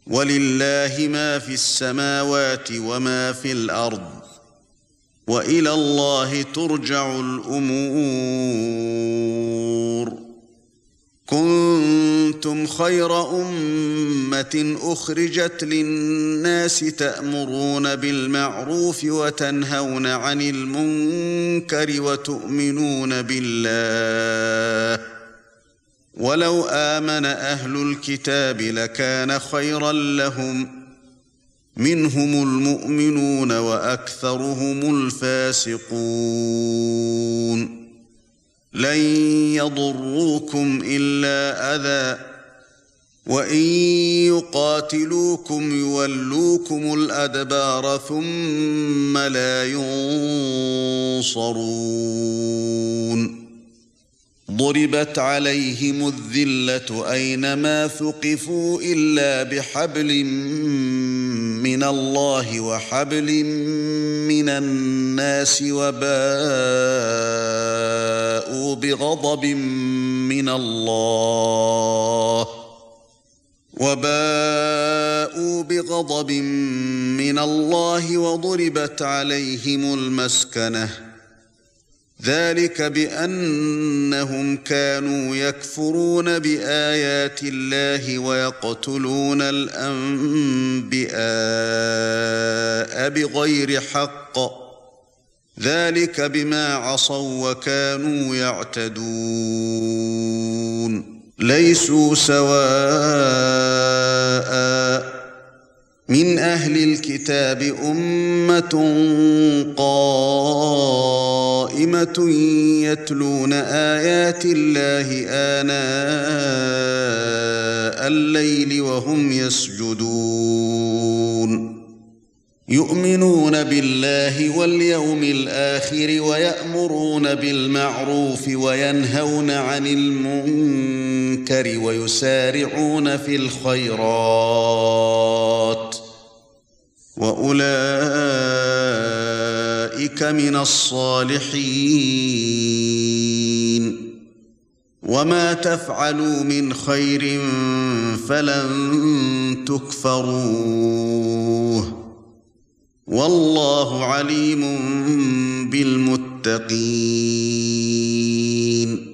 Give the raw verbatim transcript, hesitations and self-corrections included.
ولله ما في السماوات وما في الأرض وإلى الله ترجع الأمور كنتم خير أمة أخرجت للناس تأمرون بالمعروف وتنهون عن المنكر وتؤمنون بالله ولو آمن أهل الكتاب لكان خيرا لهم منهم المؤمنون وأكثرهم الفاسقون لن يضروكم إلا أذى وإن يقاتلوكم يولوكم الأدبار ثم لا ينصرون ضربت عليهم الذلة أينما ثقفوا إلا بحبل من الله وحبل من الناس وباءوا بغضب من الله وباءوا بغضب من الله وضربت عليهم المسكنة ذلك بأنهم كانوا يكفرون بآيات الله ويقتلون الأنبياء بغير حق ذلك بما عصوا وكانوا يعتدون ليسوا سواء من أهل الكتاب أمة قائمة يتلون آيات الله آناء الليل وهم يسجدون يؤمنون بالله واليوم الآخر ويأمرون بالمعروف وينهون عن المنكر ويسارعون في الخيرات وأولئك من الصالحين وما تفعلوا من خير فلن تكفروه والله عليم بالمتقين